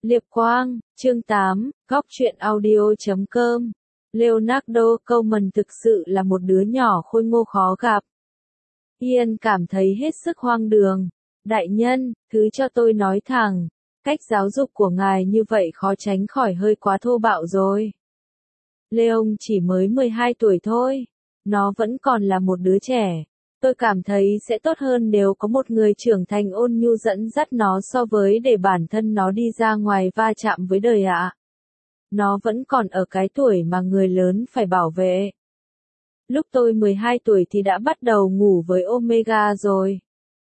Liệp Quang, chương 8, góc truyện audio.com. Leonardo Coleman thực sự là một đứa nhỏ khôi ngô khó gặp. Ian cảm thấy hết sức hoang đường. Đại nhân, thứ cho tôi nói thẳng, cách giáo dục của ngài như vậy khó tránh khỏi hơi quá thô bạo rồi. Leon chỉ mới 12 tuổi thôi. Nó vẫn còn là một đứa trẻ. Tôi cảm thấy sẽ tốt hơn nếu có một người trưởng thành ôn nhu dẫn dắt nó so với để bản thân nó đi ra ngoài va chạm với đời ạ. Nó vẫn còn ở cái tuổi mà người lớn phải bảo vệ. Lúc tôi 12 tuổi thì đã bắt đầu ngủ với Omega rồi.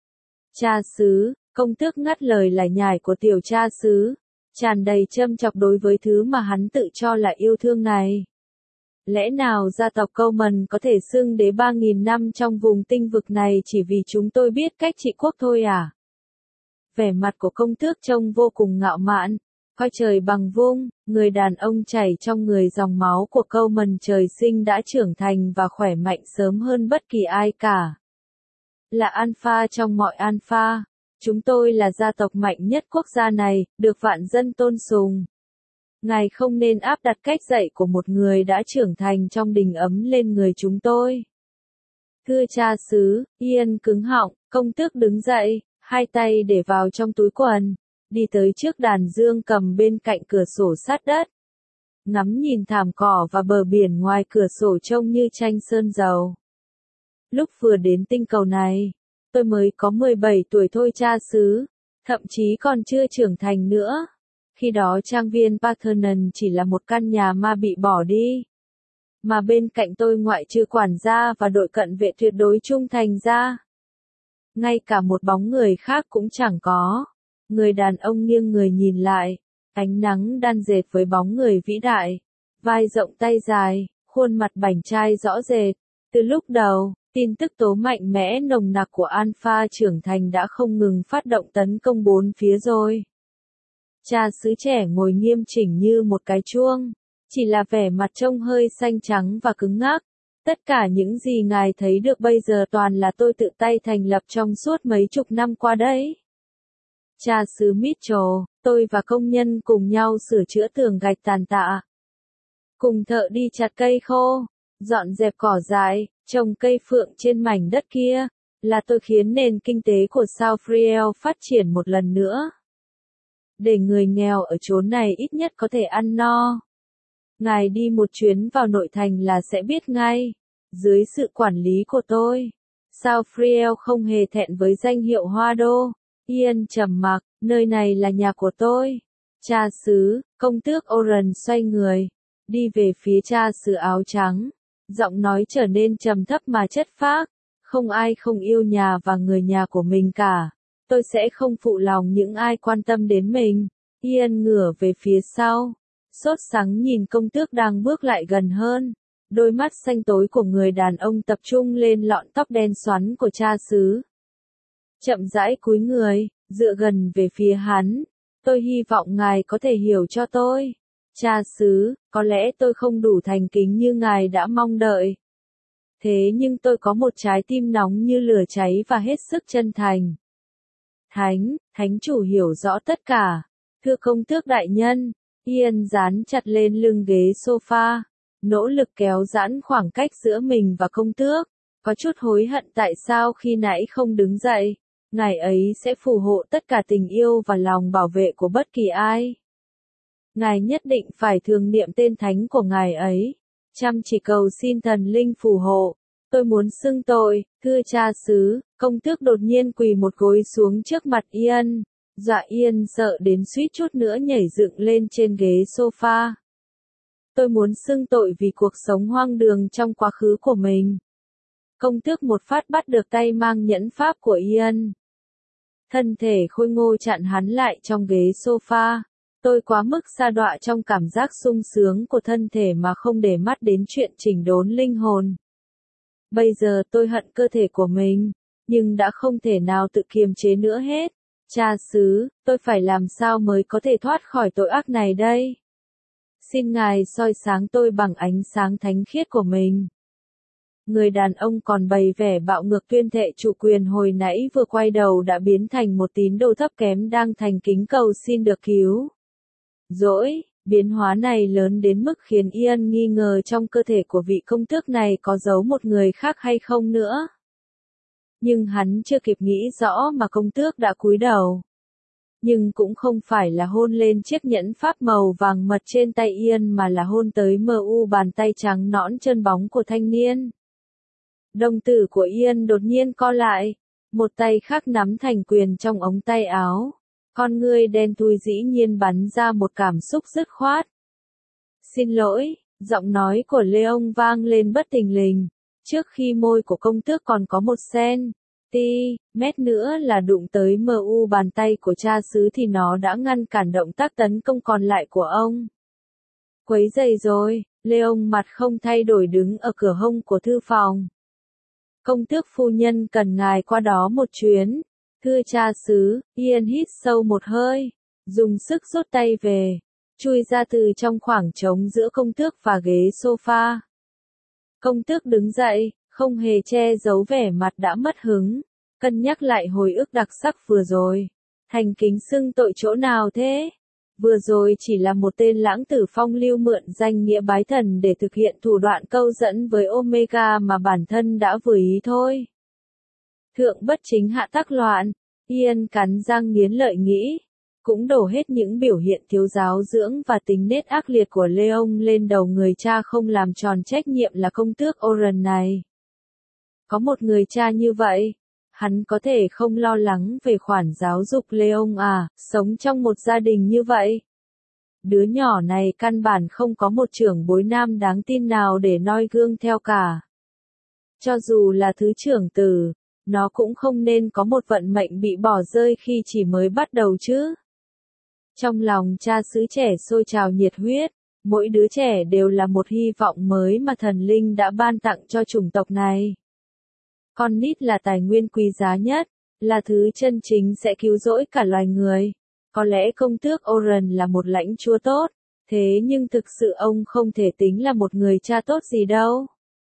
Cha xứ, công tước ngắt lời lải nhải của tiểu cha xứ, tràn đầy châm chọc đối với thứ mà hắn tự cho là yêu thương này. Lẽ nào gia tộc Coleman có thể xưng đế 3.000 năm trong vùng tinh vực này chỉ vì chúng tôi biết cách trị quốc thôi à? Vẻ mặt của công tước trông vô cùng ngạo mạn, coi trời bằng vung, người đàn ông chảy trong người dòng máu của Coleman trời sinh đã trưởng thành và khỏe mạnh sớm hơn bất kỳ ai cả. Là alpha trong mọi alpha, chúng tôi là gia tộc mạnh nhất quốc gia này, được vạn dân tôn sùng. Ngài không nên áp đặt cách dạy của một người đã trưởng thành trong đình ấm lên người chúng tôi. Thưa cha xứ, Ian cứng họng, công tước đứng dậy, hai tay để vào trong túi quần, đi tới trước đàn dương cầm bên cạnh cửa sổ sát đất. Ngắm nhìn thảm cỏ và bờ biển ngoài cửa sổ trông như tranh sơn dầu. Lúc vừa đến tinh cầu này, tôi mới có 17 tuổi thôi cha xứ, thậm chí còn chưa trưởng thành nữa. Khi đó trang viên Parthenon chỉ là một căn nhà ma bị bỏ đi. Mà bên cạnh tôi ngoại trừ quản gia và đội cận vệ tuyệt đối trung thành ra, ngay cả một bóng người khác cũng chẳng có. Người đàn ông nghiêng người nhìn lại, ánh nắng đan dệt với bóng người vĩ đại, vai rộng tay dài, khuôn mặt bảnh trai rõ rệt. Từ lúc đầu, tin tức tố mạnh mẽ nồng nặc của Alpha trưởng thành đã không ngừng phát động tấn công bốn phía rồi. Cha xứ trẻ ngồi nghiêm chỉnh như một cái chuông, chỉ là vẻ mặt trông hơi xanh trắng và cứng ngắc. Tất cả những gì ngài thấy được bây giờ toàn là tôi tự tay thành lập trong suốt mấy chục năm qua đấy. Cha xứ Mitchell, tôi và công nhân cùng nhau sửa chữa tường gạch tàn tạ. Cùng thợ đi chặt cây khô, dọn dẹp cỏ dại, trồng cây phượng trên mảnh đất kia, là tôi khiến nền kinh tế của Southfield phát triển một lần nữa. Để người nghèo ở chốn này ít nhất có thể ăn no. Ngài đi một chuyến vào nội thành là sẽ biết ngay. Dưới sự quản lý của tôi, Southfield không hề thẹn với danh hiệu Hoa Đô. Ian trầm mặc, nơi này là nhà của tôi. Cha xứ, công tước Oren xoay người, đi về phía cha xứ áo trắng. Giọng nói trở nên trầm thấp mà chất phác. Không ai không yêu nhà và người nhà của mình cả. Tôi sẽ không phụ lòng những ai quan tâm đến mình. Ian ngửa về phía sau, sốt sắng nhìn công tước đang bước lại gần hơn. Đôi mắt xanh tối của người đàn ông tập trung lên lọn tóc đen xoắn của cha xứ. Chậm rãi cúi người, dựa gần về phía hắn. Tôi hy vọng ngài có thể hiểu cho tôi. Cha xứ, có lẽ tôi không đủ thành kính như ngài đã mong đợi. Thế nhưng tôi có một trái tim nóng như lửa cháy và hết sức chân thành. Thánh chủ hiểu rõ tất cả. Thưa công tước đại nhân, Ian dán chặt lên lưng ghế sofa, nỗ lực kéo giãn khoảng cách giữa mình và công tước, có chút hối hận tại sao khi nãy không đứng dậy. Ngài ấy sẽ phù hộ tất cả tình yêu và lòng bảo vệ của bất kỳ ai. Ngài nhất định phải thường niệm tên thánh của ngài ấy, chăm chỉ cầu xin thần linh phù hộ. Tôi muốn xưng tội, thưa cha xứ. Công tước đột nhiên quỳ một gối xuống trước mặt Ian, dọa Ian sợ đến suýt chút nữa nhảy dựng lên trên ghế sofa. Tôi muốn xưng tội vì cuộc sống hoang đường trong quá khứ của mình. Công tước một phát bắt được tay mang nhẫn pháp của Ian. Thân thể khôi ngô chặn hắn lại trong ghế sofa. Tôi quá mức sa đọa trong cảm giác sung sướng của thân thể mà không để mắt đến chuyện chỉnh đốn linh hồn. Bây giờ tôi hận cơ thể của mình, nhưng đã không thể nào tự kiềm chế nữa hết. Cha xứ, tôi phải làm sao mới có thể thoát khỏi tội ác này đây? Xin ngài soi sáng tôi bằng ánh sáng thánh khiết của mình. Người đàn ông còn bày vẻ bạo ngược tuyên thệ chủ quyền hồi nãy vừa quay đầu đã biến thành một tín đồ thấp kém đang thành kính cầu xin được cứu. Dỗi, biến hóa này lớn đến mức khiến Ian nghi ngờ trong cơ thể của vị công tước này có giấu một người khác hay không nữa. Nhưng hắn chưa kịp nghĩ rõ mà công tước đã cúi đầu. Nhưng cũng không phải là hôn lên chiếc nhẫn pháp màu vàng mật trên tay Ian mà là hôn tới bàn tay trắng nõn trơn bóng của thanh niên. Đồng tử của Ian đột nhiên co lại, một tay khác nắm thành quyền trong ống tay áo. Con ngươi đen thui dĩ nhiên bắn ra một cảm xúc dứt khoát. Xin lỗi, giọng nói của Leon vang lên bất thình lình, trước khi môi của công tước còn có một mét nữa là đụng tới bàn tay của cha xứ thì nó đã ngăn cản động tác tấn công còn lại của ông. Quấy rầy rồi, Leon mặt không thay đổi đứng ở cửa hông của thư phòng. Công tước phu nhân cần ngài qua đó một chuyến. Thưa cha xứ, Ian hít sâu một hơi, dùng sức rút tay về, chui ra từ trong khoảng trống giữa công tước và ghế sofa. Công tước đứng dậy, không hề che giấu vẻ mặt đã mất hứng, cân nhắc lại hồi ức đặc sắc vừa rồi. Thành kính xưng tội chỗ nào thế? Vừa rồi chỉ là một tên lãng tử phong lưu mượn danh nghĩa bái thần để thực hiện thủ đoạn câu dẫn với Omega mà bản thân đã vừa ý thôi. Thượng bất chính hạ tắc loạn, Ian cắn răng nghiến lợi nghĩ, cũng đổ hết những biểu hiện thiếu giáo dưỡng và tính nết ác liệt của Leon lên đầu người cha không làm tròn trách nhiệm là công tước Oren này. Có một người cha như vậy, hắn có thể không lo lắng về khoản giáo dục Leon à, sống trong một gia đình như vậy. Đứa nhỏ này căn bản không có một trưởng bối nam đáng tin nào để noi gương theo cả. Cho dù là thứ trưởng tử, nó cũng không nên có một vận mệnh bị bỏ rơi khi chỉ mới bắt đầu chứ. Trong lòng cha xứ trẻ sôi trào nhiệt huyết, mỗi đứa trẻ đều là một hy vọng mới mà thần linh đã ban tặng cho chủng tộc này. Con nít là tài nguyên quý giá nhất, là thứ chân chính sẽ cứu rỗi cả loài người. Có lẽ công tước Oren là một lãnh chúa tốt, thế nhưng thực sự ông không thể tính là một người cha tốt gì đâu.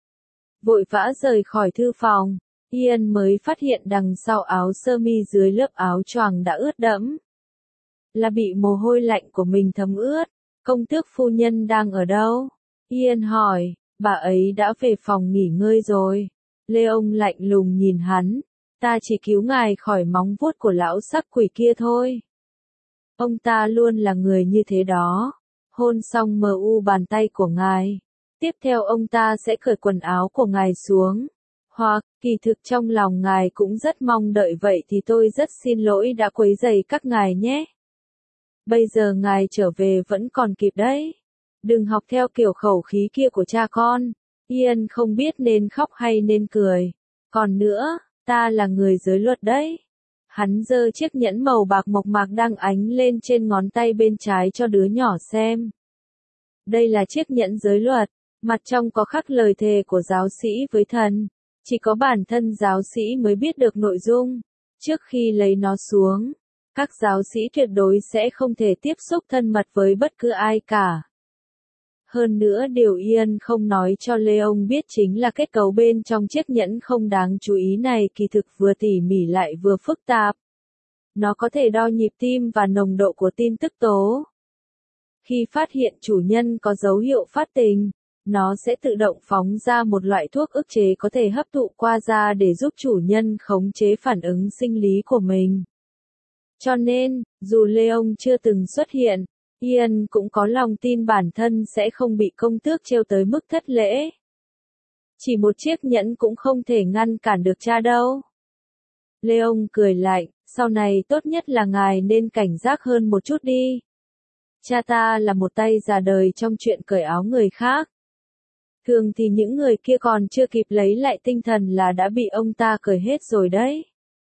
Vội vã rời khỏi thư phòng, Ian mới phát hiện đằng sau áo sơ mi dưới lớp áo choàng đã ướt đẫm. Là bị mồ hôi lạnh của mình thấm ướt. Công tước phu nhân đang ở đâu? Ian hỏi, bà ấy đã về phòng nghỉ ngơi rồi. Leon lạnh lùng nhìn hắn, ta chỉ cứu ngài khỏi móng vuốt của lão sắc quỷ kia thôi. Ông ta luôn là người như thế đó. Hôn xong bàn tay của ngài. Tiếp theo ông ta sẽ cởi quần áo của ngài xuống. Hoặc, kỳ thực trong lòng ngài cũng rất mong đợi vậy thì tôi rất xin lỗi đã quấy rầy các ngài nhé. Bây giờ ngài trở về vẫn còn kịp đấy. Đừng học theo kiểu khẩu khí kia của cha con. Ian không biết nên khóc hay nên cười. Còn nữa, ta là người giới luật đấy. Hắn giơ chiếc nhẫn màu bạc mộc mạc đang ánh lên trên ngón tay bên trái cho đứa nhỏ xem. Đây là chiếc nhẫn giới luật, mặt trong có khắc lời thề của giáo sĩ với thần. Chỉ có bản thân giáo sĩ mới biết được nội dung. Trước khi lấy nó xuống, các giáo sĩ tuyệt đối sẽ không thể tiếp xúc thân mật với bất cứ ai cả. Hơn nữa điều Ian không nói cho Leon biết chính là kết cấu bên trong chiếc nhẫn không đáng chú ý này kỳ thực vừa tỉ mỉ lại vừa phức tạp. Nó có thể đo nhịp tim và nồng độ của tin tức tố. Khi phát hiện chủ nhân có dấu hiệu phát tình, nó sẽ tự động phóng ra một loại thuốc ức chế có thể hấp thụ qua da để giúp chủ nhân khống chế phản ứng sinh lý của mình. Cho nên, dù Leon chưa từng xuất hiện, Ian cũng có lòng tin bản thân sẽ không bị công tước trêu tới mức thất lễ. Chỉ một chiếc nhẫn cũng không thể ngăn cản được cha đâu. Leon cười lạnh, sau này tốt nhất là ngài nên cảnh giác hơn một chút đi. Cha ta là một tay già đời trong chuyện cởi áo người khác. Thường thì những người kia còn chưa kịp lấy lại tinh thần là đã bị ông ta cởi hết rồi đấy.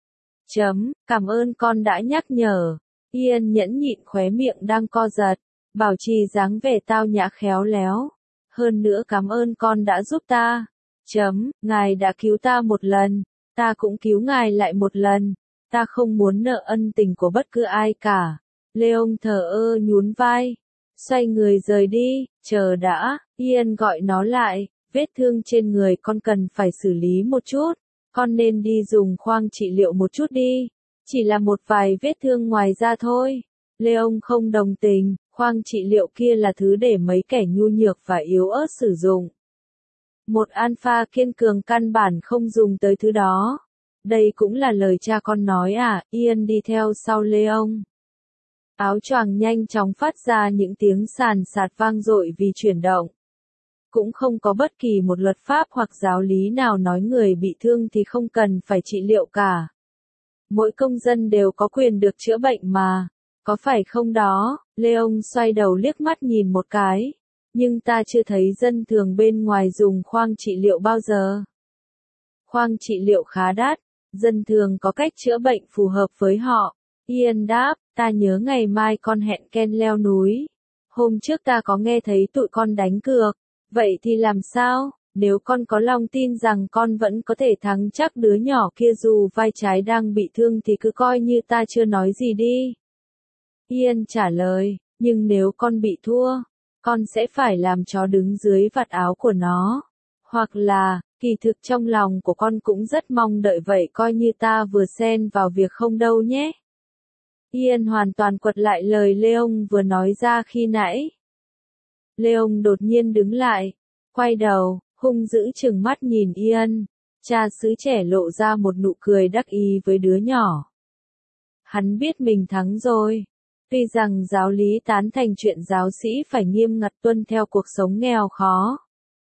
Cảm ơn con đã nhắc nhở. Ian nhẫn nhịn khóe miệng đang co giật, bảo trì dáng vẻ tao nhã khéo léo. Hơn nữa cảm ơn con đã giúp ta. Ngài đã cứu ta một lần, ta cũng cứu ngài lại một lần. Ta không muốn nợ ân tình của bất cứ ai cả. Leon thờ ơ nhún vai, xoay người rời đi. Chờ đã, Ian gọi nó lại, vết thương trên người con cần phải xử lý một chút. Con nên đi dùng khoang trị liệu một chút đi. Chỉ là một vài vết thương ngoài da thôi. Leon không đồng tình, Khoang trị liệu kia là thứ để mấy kẻ nhu nhược và yếu ớt sử dụng. Một alpha kiên cường căn bản không dùng tới thứ đó. Đây cũng là lời cha con nói à, Ian đi theo sau Leon. Áo choàng nhanh chóng phát ra những tiếng sàn sạt vang dội vì chuyển động. Cũng không có bất kỳ một luật pháp hoặc giáo lý nào nói người bị thương thì không cần phải trị liệu cả. Mỗi công dân đều có quyền được chữa bệnh mà. Có phải không đó? Leon xoay đầu liếc mắt nhìn một cái. Nhưng ta chưa thấy dân thường bên ngoài dùng khoang trị liệu bao giờ. Khoang trị liệu khá đắt. Dân thường có cách chữa bệnh phù hợp với họ. Ian đáp, ta nhớ ngày mai con hẹn Ken leo núi. Hôm trước ta có nghe thấy tụi con đánh cược. Vậy thì làm sao? Nếu con có lòng tin rằng con vẫn có thể thắng chắc đứa nhỏ kia dù vai trái đang bị thương thì cứ coi như ta chưa nói gì đi. Ian trả lời, nhưng nếu con bị thua, con sẽ phải làm chó đứng dưới vạt áo của nó. Hoặc là, kỳ thực trong lòng của con cũng rất mong đợi vậy coi như ta vừa xen vào việc không đâu nhé. Ian hoàn toàn quật lại lời Leon vừa nói ra khi nãy. Leon đột nhiên đứng lại, quay đầu, hung dữ trừng mắt nhìn Ian. Cha xứ trẻ lộ ra một nụ cười đắc ý với đứa nhỏ. Hắn biết mình thắng rồi. Tuy rằng giáo lý tán thành chuyện giáo sĩ phải nghiêm ngặt tuân theo cuộc sống nghèo khó.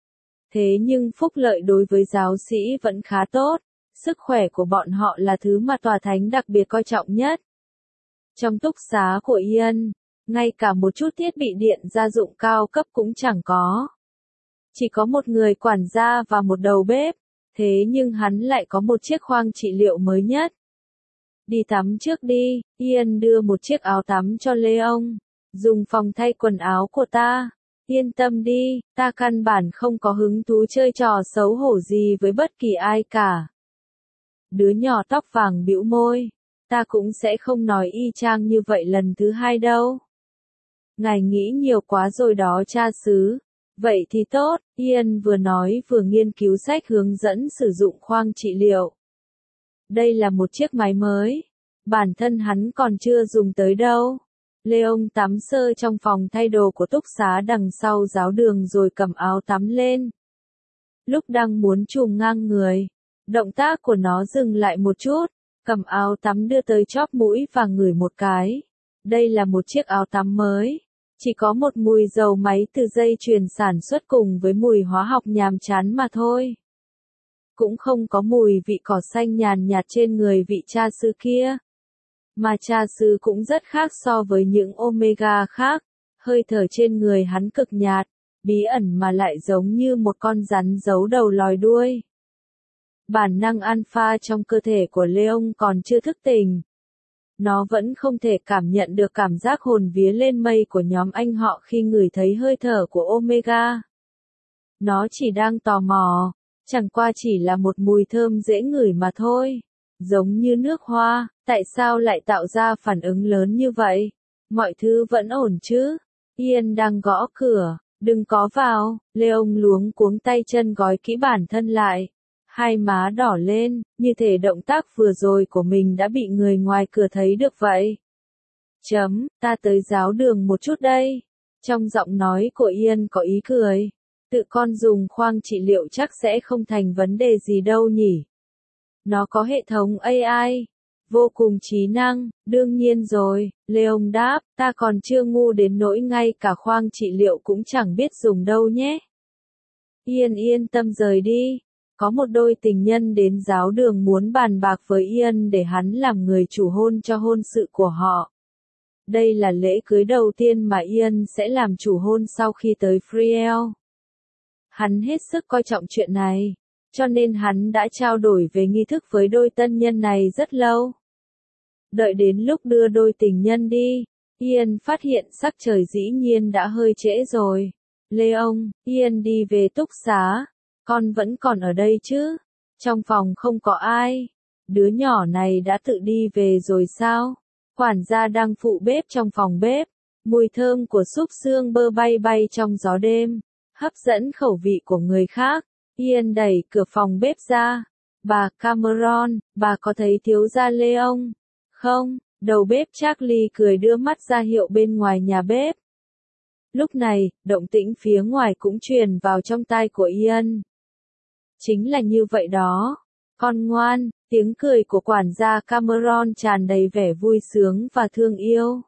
Thế nhưng phúc lợi đối với giáo sĩ vẫn khá tốt, sức khỏe của bọn họ là thứ mà tòa thánh đặc biệt coi trọng nhất. Trong túc xá của Ian, ngay cả một chút thiết bị điện gia dụng cao cấp cũng chẳng có. Chỉ có một người quản gia và một đầu bếp, thế nhưng hắn lại có một chiếc khoang trị liệu mới nhất. Đi tắm trước đi, Ian đưa một chiếc áo tắm cho Leon. Dùng phòng thay quần áo của ta. Yên tâm đi, ta căn bản không có hứng thú chơi trò xấu hổ gì với bất kỳ ai cả. Đứa nhỏ tóc vàng bĩu môi. Ta cũng sẽ không nói y chang như vậy lần thứ hai đâu. Ngài nghĩ nhiều quá rồi đó cha xứ. Vậy thì tốt, Ian vừa nói vừa nghiên cứu sách hướng dẫn sử dụng khoang trị liệu. Đây là một chiếc máy mới. Bản thân hắn còn chưa dùng tới đâu. Leon tắm sơ trong phòng thay đồ của túc xá đằng sau giáo đường rồi cầm áo tắm lên. Lúc đang muốn chùm ngang người, động tác của nó dừng lại một chút, cầm áo tắm đưa tới chóp mũi và ngửi một cái. Đây là một chiếc áo tắm mới. Chỉ có một mùi dầu máy từ dây chuyền sản xuất cùng với mùi hóa học nhàm chán mà thôi. Cũng không có mùi vị cỏ xanh nhàn nhạt trên người vị cha xứ kia. Mà cha xứ cũng rất khác so với những omega khác. Hơi thở trên người hắn cực nhạt, bí ẩn mà lại giống như một con rắn giấu đầu lòi đuôi. Bản năng alpha trong cơ thể của Leon còn chưa thức tỉnh. Nó vẫn không thể cảm nhận được cảm giác hồn vía lên mây của nhóm anh họ khi ngửi thấy hơi thở của Omega. Nó chỉ đang tò mò, chẳng qua chỉ là một mùi thơm dễ ngửi mà thôi. Giống như nước hoa, tại sao lại tạo ra phản ứng lớn như vậy? Mọi thứ vẫn ổn chứ? Ian đang gõ cửa, đừng có vào. Leon luống cuống tay chân gói kỹ bản thân lại. Hai má đỏ lên, như thể động tác vừa rồi của mình đã bị người ngoài cửa thấy được vậy. Ta tới giáo đường một chút đây. Trong giọng nói của Ian có ý cười. Tự con dùng khoang trị liệu chắc sẽ không thành vấn đề gì đâu nhỉ. Nó có hệ thống AI. Vô cùng trí năng, đương nhiên rồi, Leon đáp, ta còn chưa ngu đến nỗi ngay cả khoang trị liệu cũng chẳng biết dùng đâu nhé. Ian yên tâm rời đi. Có một đôi tình nhân đến giáo đường muốn bàn bạc với Ian để hắn làm người chủ hôn cho hôn sự của họ. Đây là lễ cưới đầu tiên mà Ian sẽ làm chủ hôn sau khi tới Friel. Hắn hết sức coi trọng chuyện này, cho nên hắn đã trao đổi về nghi thức với đôi tân nhân này rất lâu. Đợi đến lúc đưa đôi tình nhân đi, Ian phát hiện sắc trời dĩ nhiên đã hơi trễ rồi. Leon, Ian đi về túc xá. Con vẫn còn ở đây chứ? Trong phòng không có ai. Đứa nhỏ này đã tự đi về rồi sao? Quản gia đang phụ bếp trong phòng bếp. Mùi thơm của súp xương bơ bay bay trong gió đêm, hấp dẫn khẩu vị của người khác. Ian đẩy cửa phòng bếp ra. Bà Cameron, bà có thấy thiếu gia Leon không? Đầu bếp Charlie cười đưa mắt ra hiệu bên ngoài nhà bếp. Lúc này, động tĩnh phía ngoài cũng truyền vào trong tai của Ian. Chính là như vậy đó. Con ngoan, tiếng cười của quản gia Cameron tràn đầy vẻ vui sướng và thương yêu.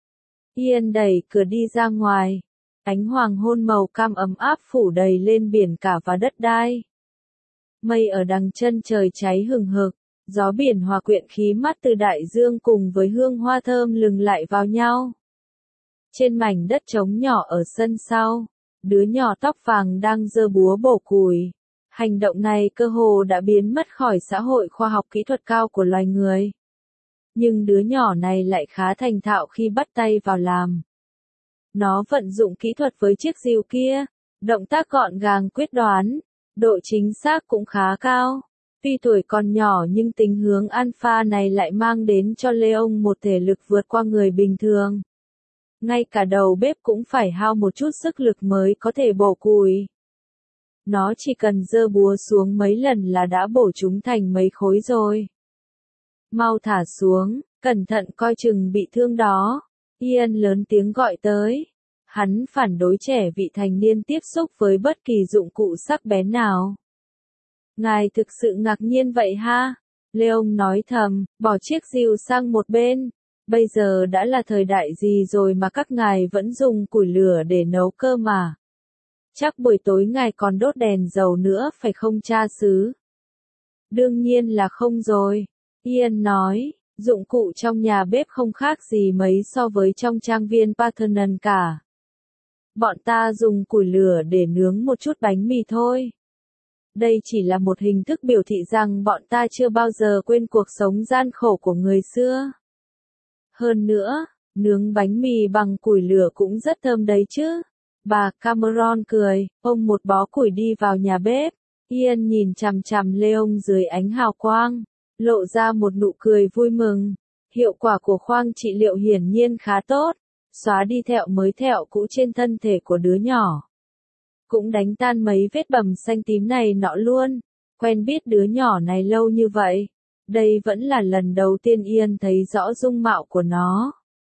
Ian đẩy cửa đi ra ngoài. Ánh hoàng hôn màu cam ấm áp phủ đầy lên biển cả và đất đai. Mây ở đằng chân trời cháy hừng hực, gió biển hòa quyện khí mát từ đại dương cùng với hương hoa thơm lừng lại vào nhau. Trên mảnh đất trống nhỏ ở sân sau, đứa nhỏ tóc vàng đang giơ búa bổ củi. Hành động này cơ hồ đã biến mất khỏi xã hội khoa học kỹ thuật cao của loài người. Nhưng đứa nhỏ này lại khá thành thạo khi bắt tay vào làm. Nó vận dụng kỹ thuật với chiếc rìu kia, động tác gọn gàng quyết đoán, độ chính xác cũng khá cao. Tuy tuổi còn nhỏ nhưng tính hướng alpha này lại mang đến cho Leon một thể lực vượt qua người bình thường. Ngay cả đầu bếp cũng phải hao một chút sức lực mới có thể bổ củi. Nó chỉ cần giơ búa xuống mấy lần là đã bổ chúng thành mấy khối rồi. Mau thả xuống, cẩn thận coi chừng bị thương đó. Ian lớn tiếng gọi tới. Hắn phản đối trẻ vị thành niên tiếp xúc với bất kỳ dụng cụ sắc bén nào. Ngài thực sự ngạc nhiên vậy ha? Leon nói thầm, bỏ chiếc rìu sang một bên. Bây giờ đã là thời đại gì rồi mà các ngài vẫn dùng củi lửa để nấu cơm mà? Chắc buổi tối ngài còn đốt đèn dầu nữa phải không cha xứ? Đương nhiên là không rồi. Ian nói, dụng cụ trong nhà bếp không khác gì mấy so với trong trang viên Parthenon cả. Bọn ta dùng củi lửa để nướng một chút bánh mì thôi. Đây chỉ là một hình thức biểu thị rằng bọn ta chưa bao giờ quên cuộc sống gian khổ của người xưa. Hơn nữa, nướng bánh mì bằng củi lửa cũng rất thơm đấy chứ. Bà Cameron cười, ôm một bó củi đi vào nhà bếp. Ian nhìn chằm chằm Leon dưới ánh hào quang, lộ ra một nụ cười vui mừng. Hiệu quả của khoang trị liệu hiển nhiên khá tốt, xóa đi thẹo mới thẹo cũ trên thân thể của đứa nhỏ. Cũng đánh tan mấy vết bầm xanh tím này nọ luôn. Quen biết đứa nhỏ này lâu như vậy, đây vẫn là lần đầu tiên Ian thấy rõ dung mạo của nó.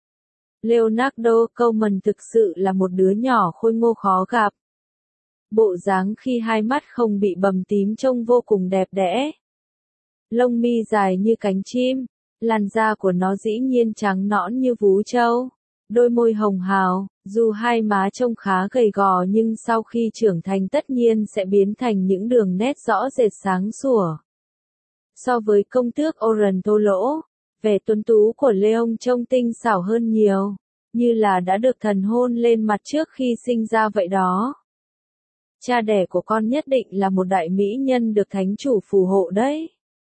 Leonardo Coleman thực sự là một đứa nhỏ khôi ngô khó gặp. Bộ dáng khi hai mắt không bị bầm tím trông vô cùng đẹp đẽ. Lông mi dài như cánh chim, làn da của nó dĩ nhiên trắng nõn như vú trâu. Đôi môi hồng hào, dù hai má trông khá gầy gò nhưng sau khi trưởng thành tất nhiên sẽ biến thành những đường nét rõ rệt sáng sủa. So với công tước Orentolo, vẻ tuấn tú của Leon trông tinh xảo hơn nhiều, như là đã được thần hôn lên mặt trước khi sinh ra vậy đó. Cha đẻ của con nhất định là một đại mỹ nhân được thánh chủ phù hộ đấy.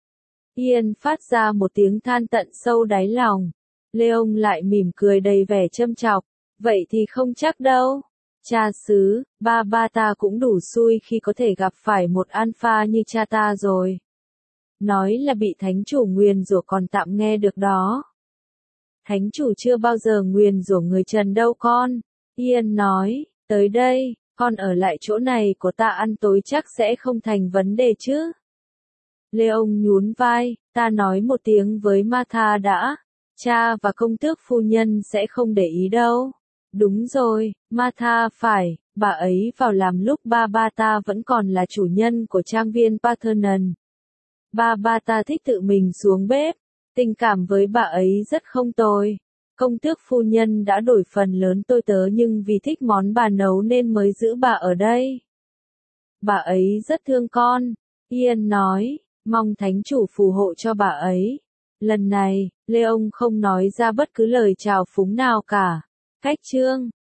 Ian phát ra một tiếng than tận sâu đáy lòng. Leon lại mỉm cười đầy vẻ châm chọc. Vậy thì không chắc đâu. Cha xứ, ba ta cũng đủ xui khi có thể gặp phải một alpha như cha ta rồi. Nói là bị thánh chủ nguyền rủa còn tạm nghe được đó. Thánh chủ chưa bao giờ nguyền rủa người trần đâu con. Ian nói, tới đây, con ở lại chỗ này của ta ăn tối chắc sẽ không thành vấn đề chứ. Leon nhún vai, ta nói một tiếng với Martha đã. Cha và công tước phu nhân sẽ không để ý đâu. Đúng rồi, Martha phải, bà ấy vào làm lúc ba ta vẫn còn là chủ nhân của trang viên Parthenon. Ba ta thích tự mình xuống bếp, tình cảm với bà ấy rất không tồi. Công tước phu nhân đã đổi phần lớn tôi tớ nhưng vì thích món bà nấu nên mới giữ bà ở đây. Bà ấy rất thương con, Ian nói, mong thánh chủ phù hộ cho bà ấy. Lần này, Leon không nói ra bất cứ lời chào phúng nào cả. Cách chương